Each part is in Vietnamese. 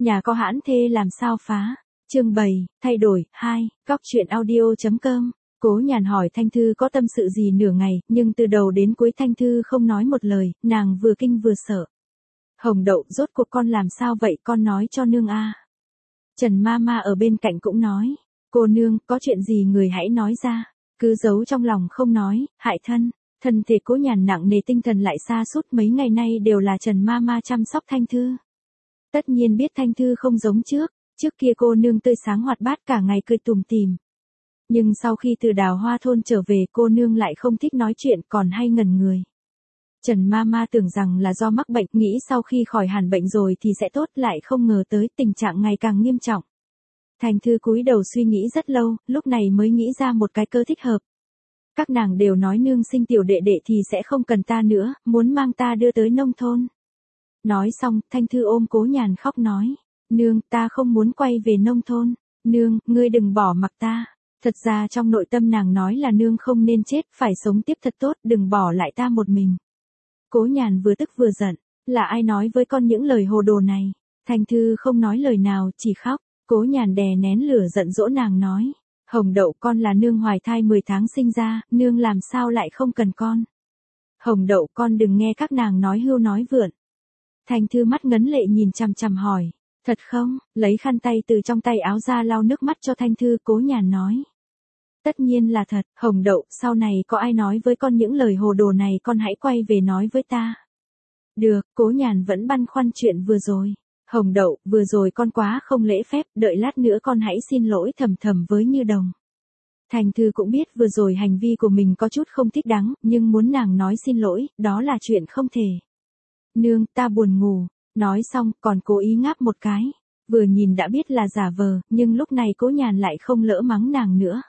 Nhà có hãn thê làm sao phá. Chương 7, thay đổi, 2, góc truyện audio.com. Cố Nhàn hỏi Thanh Thư có tâm sự gì nửa ngày, nhưng từ đầu đến cuối Thanh Thư không nói một lời, nàng vừa kinh vừa sợ. Hồng Đậu, rốt cuộc con làm sao vậy, con nói cho nương a. Trần Mama ở bên cạnh cũng nói, cô nương, có chuyện gì người hãy nói ra, cứ giấu trong lòng không nói, hại thân. Thân thể Cố Nhàn nặng nề, tinh thần lại sa sút, mấy ngày nay đều là Trần Mama chăm sóc Thanh Thư. Tất nhiên biết Thanh Thư không giống trước kia cô nương tươi sáng hoạt bát cả ngày cười tủm tỉm. Nhưng sau khi từ Đào Hoa thôn trở về, cô nương lại không thích nói chuyện, còn hay ngẩn người. Trần Mama tưởng rằng là do mắc bệnh, nghĩ sau khi khỏi hẳn bệnh rồi thì sẽ tốt, lại không ngờ tới tình trạng ngày càng nghiêm trọng. Thanh Thư cúi đầu suy nghĩ rất lâu, lúc này mới nghĩ ra một cái cơ thích hợp. Các nàng đều nói nương sinh tiểu đệ đệ thì sẽ không cần ta nữa, muốn mang ta đưa tới nông thôn. Nói xong, Thanh Thư ôm Cố Nhàn khóc nói, nương, ta không muốn quay về nông thôn, nương, ngươi đừng bỏ mặc ta. Thật ra trong nội tâm nàng nói là nương không nên chết, phải sống tiếp thật tốt, đừng bỏ lại ta một mình. Cố Nhàn vừa tức vừa giận, là ai nói với con những lời hồ đồ này? Thanh Thư không nói lời nào, chỉ khóc. Cố Nhàn đè nén lửa giận dỗ nàng nói, Hồng Đậu, con là nương hoài thai 10 tháng sinh ra, nương làm sao lại không cần con. Hồng Đậu, con đừng nghe các nàng nói hưu nói vượn. Thanh Thư mắt ngấn lệ nhìn chằm chằm hỏi, thật không? Lấy khăn tay từ trong tay áo ra lau nước mắt cho Thanh Thư. Cố Nhàn nói, tất nhiên là thật. Hồng Đậu, sau này có ai nói với con những lời hồ đồ này, con hãy quay về nói với ta. Được. Cố Nhàn vẫn băn khoăn chuyện vừa rồi. Hồng Đậu, vừa rồi con quá không lễ phép, đợi lát nữa con hãy xin lỗi thầm thầm với Như Đồng. Thanh Thư cũng biết vừa rồi hành vi của mình có chút không thích đáng, nhưng muốn nàng nói xin lỗi, đó là chuyện không thể. Nương, ta buồn ngủ. Nói xong, còn cố ý ngáp một cái. Vừa nhìn đã biết là giả vờ, nhưng lúc này Cố Nhàn lại không lỡ mắng nàng nữa.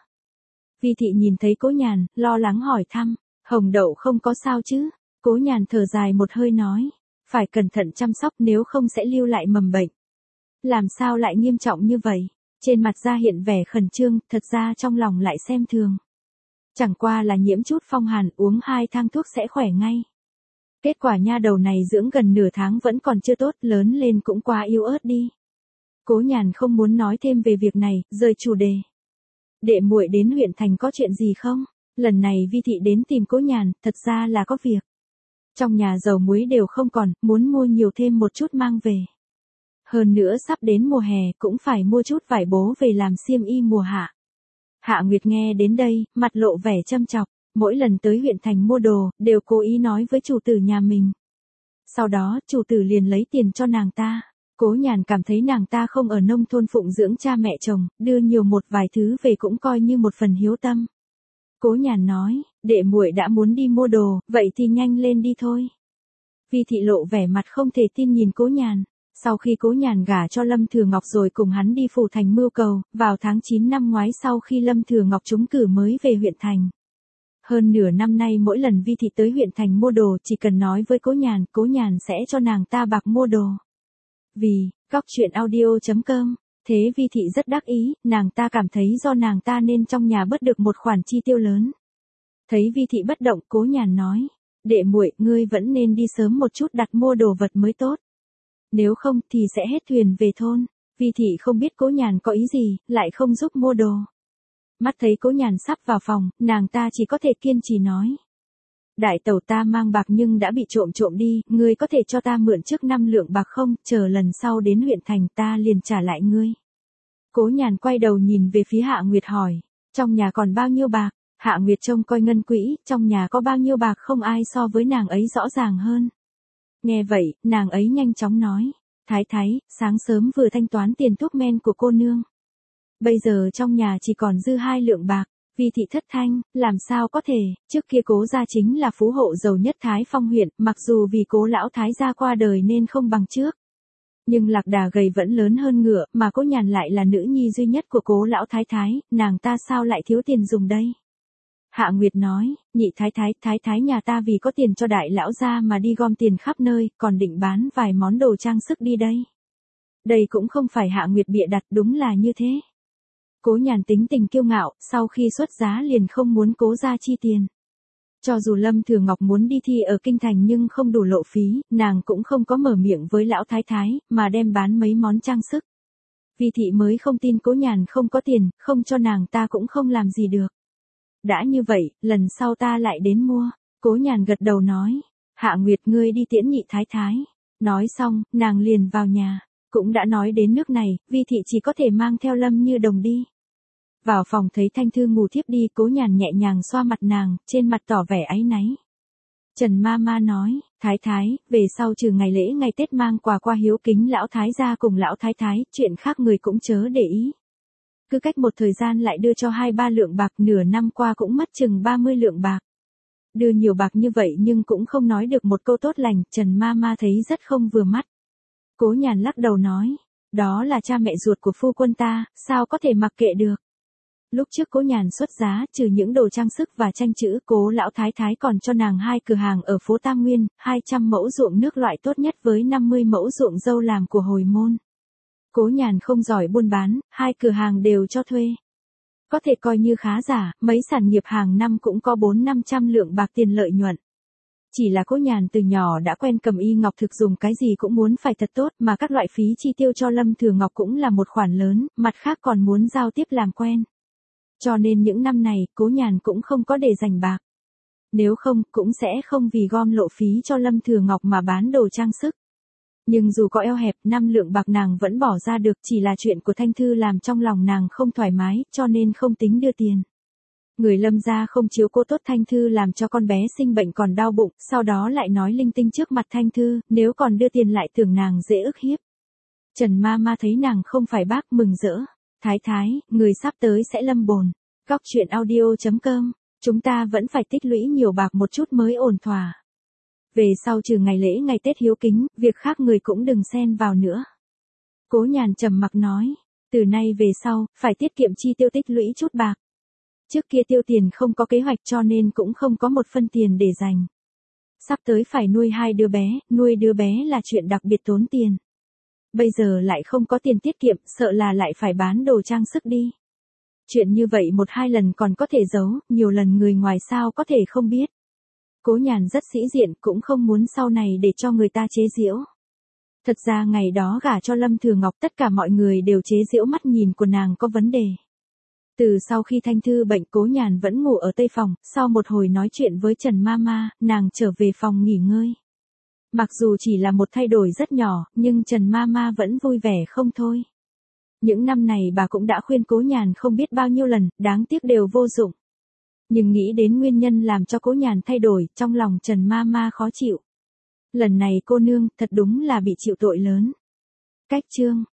Vi thị nhìn thấy Cố Nhàn, lo lắng hỏi thăm, Hồng Đậu không có sao chứ? Cố Nhàn thở dài một hơi nói, phải cẩn thận chăm sóc nếu không sẽ lưu lại mầm bệnh. Làm sao lại nghiêm trọng như vậy? Trên mặt da hiện vẻ khẩn trương, thật ra trong lòng lại xem thường. Chẳng qua là nhiễm chút phong hàn, uống 2 thang thuốc sẽ khỏe ngay. Kết quả nha đầu này dưỡng gần nửa tháng vẫn còn chưa tốt, lớn lên cũng quá yếu ớt đi. Cố Nhàn không muốn nói thêm về việc này, rời chủ đề. Đệ muội đến huyện thành có chuyện gì không? Lần này Vi thị đến tìm Cố Nhàn, thật ra là có việc. Trong nhà dầu muối đều không còn, muốn mua nhiều thêm một chút mang về. Hơn nữa sắp đến mùa hè, cũng phải mua chút vải bố về làm xiêm y mùa hạ. Hạ Nguyệt nghe đến đây, mặt lộ vẻ châm chọc. Mỗi lần tới huyện thành mua đồ, đều cố ý nói với chủ tử nhà mình. Sau đó, chủ tử liền lấy tiền cho nàng ta. Cố Nhàn cảm thấy nàng ta không ở nông thôn phụng dưỡng cha mẹ chồng, đưa nhiều một vài thứ về cũng coi như một phần hiếu tâm. Cố Nhàn nói, đệ muội đã muốn đi mua đồ, vậy thì nhanh lên đi thôi. Vi thị lộ vẻ mặt không thể tin nhìn Cố Nhàn. Sau khi Cố Nhàn gả cho Lâm Thừa Ngọc rồi cùng hắn đi phủ thành mưu cầu, vào tháng 9 năm ngoái sau khi Lâm Thừa Ngọc trúng cử mới về huyện thành. Hơn nửa năm nay mỗi lần Vi thị tới huyện thành mua đồ, chỉ cần nói với Cố Nhàn sẽ cho nàng ta bạc mua đồ. Vì, góc truyện audio.com, thế Vi thị rất đắc ý, nàng ta cảm thấy do nàng ta nên trong nhà bớt được một khoản chi tiêu lớn. Thấy Vi thị bất động, Cố Nhàn nói, đệ muội, ngươi vẫn nên đi sớm một chút đặt mua đồ vật mới tốt. Nếu không thì sẽ hết thuyền về thôn. Vi thị không biết Cố Nhàn có ý gì, lại không giúp mua đồ. Mắt thấy Cố Nhàn sắp vào phòng, nàng ta chỉ có thể kiên trì nói. Đại tẩu, ta mang bạc nhưng đã bị trộm đi, ngươi có thể cho ta mượn trước 5 lượng bạc không, chờ lần sau đến huyện thành ta liền trả lại ngươi. Cố Nhàn quay đầu nhìn về phía Hạ Nguyệt hỏi, trong nhà còn bao nhiêu bạc? Hạ Nguyệt trông coi ngân quỹ, trong nhà có bao nhiêu bạc không ai so với nàng ấy rõ ràng hơn. Nghe vậy, nàng ấy nhanh chóng nói, thái thái, sáng sớm vừa thanh toán tiền thuốc men của cô nương. Bây giờ trong nhà chỉ còn dư 2 lượng bạc. Vi thị thất thanh, làm sao có thể, trước kia Cố gia chính là phú hộ giàu nhất Thái Phong huyện, mặc dù vì Cố lão thái gia qua đời nên không bằng trước. Nhưng lạc đà gầy vẫn lớn hơn ngựa, mà Cố Nhàn lại là nữ nhi duy nhất của Cố lão thái, nàng ta sao lại thiếu tiền dùng đây? Hạ Nguyệt nói, nhị thái nhà ta vì có tiền cho đại lão gia mà đi gom tiền khắp nơi, còn định bán vài món đồ trang sức đi đây. Đây cũng không phải Hạ Nguyệt bịa đặt, đúng là như thế. Cố Nhàn tính tình kiêu ngạo, sau khi xuất giá liền không muốn Cố gia chi tiền. Cho dù Lâm Thừa Ngọc muốn đi thi ở kinh thành nhưng không đủ lộ phí, nàng cũng không có mở miệng với lão thái thái, mà đem bán mấy món trang sức. Vi thị mới không tin Cố Nhàn không có tiền, không cho nàng ta cũng không làm gì được. Đã như vậy, lần sau ta lại đến mua. Cố Nhàn gật đầu nói, Hạ Nguyệt ngươi đi tiễn nhị thái thái. Nói xong, nàng liền vào nhà. Cũng đã nói đến nước này, Vi thị chỉ có thể mang theo Lâm Như Đồng đi. Vào phòng thấy Thanh Thư ngủ thiếp đi, Cố Nhàn nhẹ nhàng xoa mặt nàng, trên mặt tỏ vẻ áy náy. Trần ma ma nói, thái thái, về sau trừ ngày lễ ngày Tết mang quà qua hiếu kính lão thái gia cùng lão thái thái, chuyện khác người cũng chớ để ý. Cứ cách một thời gian lại đưa cho 2-3 lượng bạc, nửa năm qua cũng mất chừng 30 lượng bạc. Đưa nhiều bạc như vậy nhưng cũng không nói được một câu tốt lành, Trần ma ma thấy rất không vừa mắt. Cố Nhàn lắc đầu nói, đó là cha mẹ ruột của phu quân ta, sao có thể mặc kệ được. Lúc trước Cố Nhàn xuất giá, trừ những đồ trang sức và tranh chữ, Cố lão thái thái còn cho nàng 2 cửa hàng ở phố Tam Nguyên, 200 mẫu ruộng nước loại tốt nhất với 50 mẫu ruộng dâu làm của hồi môn. Cố Nhàn không giỏi buôn bán, 2 cửa hàng đều cho thuê. Có thể coi như khá giả, mấy sản nghiệp hàng năm cũng có 400-500 lượng bạc tiền lợi nhuận. Chỉ là Cố Nhàn từ nhỏ đã quen cầm y ngọc thực, dùng cái gì cũng muốn phải thật tốt, mà các loại phí chi tiêu cho Lâm Thừa Ngọc cũng là một khoản lớn, mặt khác còn muốn giao tiếp làm quen. Cho nên những năm này, Cố Nhàn cũng không có để dành bạc. Nếu không, cũng sẽ không vì gom lộ phí cho Lâm Thừa Ngọc mà bán đồ trang sức. Nhưng dù có eo hẹp, 5 lượng bạc nàng vẫn bỏ ra được, chỉ là chuyện của Thanh Thư làm trong lòng nàng không thoải mái, cho nên không tính đưa tiền. Người Lâm gia không chiếu cố tốt Thanh Thư làm cho con bé sinh bệnh còn đau bụng, sau đó lại nói linh tinh trước mặt Thanh Thư, nếu còn đưa tiền lại tưởng nàng dễ ức hiếp. Trần ma ma thấy nàng không phải bác, mừng rỡ. Thái thái, người sắp tới sẽ lâm bồn. Góc truyện audio.com, chúng ta vẫn phải tích lũy nhiều bạc một chút mới ổn thỏa. Về sau trừ ngày lễ ngày Tết hiếu kính, việc khác người cũng đừng xen vào nữa. Cố Nhàn trầm mặc nói, từ nay về sau, phải tiết kiệm chi tiêu, tích lũy chút bạc. Trước kia tiêu tiền không có kế hoạch cho nên cũng không có một phân tiền để dành. Sắp tới phải nuôi 2 đứa bé, nuôi đứa bé là chuyện đặc biệt tốn tiền. Bây giờ lại không có tiền tiết kiệm, sợ là lại phải bán đồ trang sức đi. Chuyện như vậy 1-2 lần còn có thể giấu, nhiều lần người ngoài sao có thể không biết. Cố Nhàn rất sĩ diện, cũng không muốn sau này để cho người ta chế giễu. Thật ra ngày đó gả cho Lâm Thừa Ngọc, tất cả mọi người đều chế giễu mắt nhìn của nàng có vấn đề. Từ sau khi Thanh Thư bệnh, Cố Nhàn vẫn ngủ ở tây phòng, sau một hồi nói chuyện với Trần ma ma, nàng trở về phòng nghỉ ngơi. Mặc dù chỉ là một thay đổi rất nhỏ, nhưng Trần ma ma vẫn vui vẻ không thôi. Những năm này bà cũng đã khuyên Cố Nhàn không biết bao nhiêu lần, đáng tiếc đều vô dụng. Nhưng nghĩ đến nguyên nhân làm cho Cố Nhàn thay đổi, trong lòng Trần ma ma khó chịu. Lần này cô nương, thật đúng là bị chịu tội lớn. Cách chương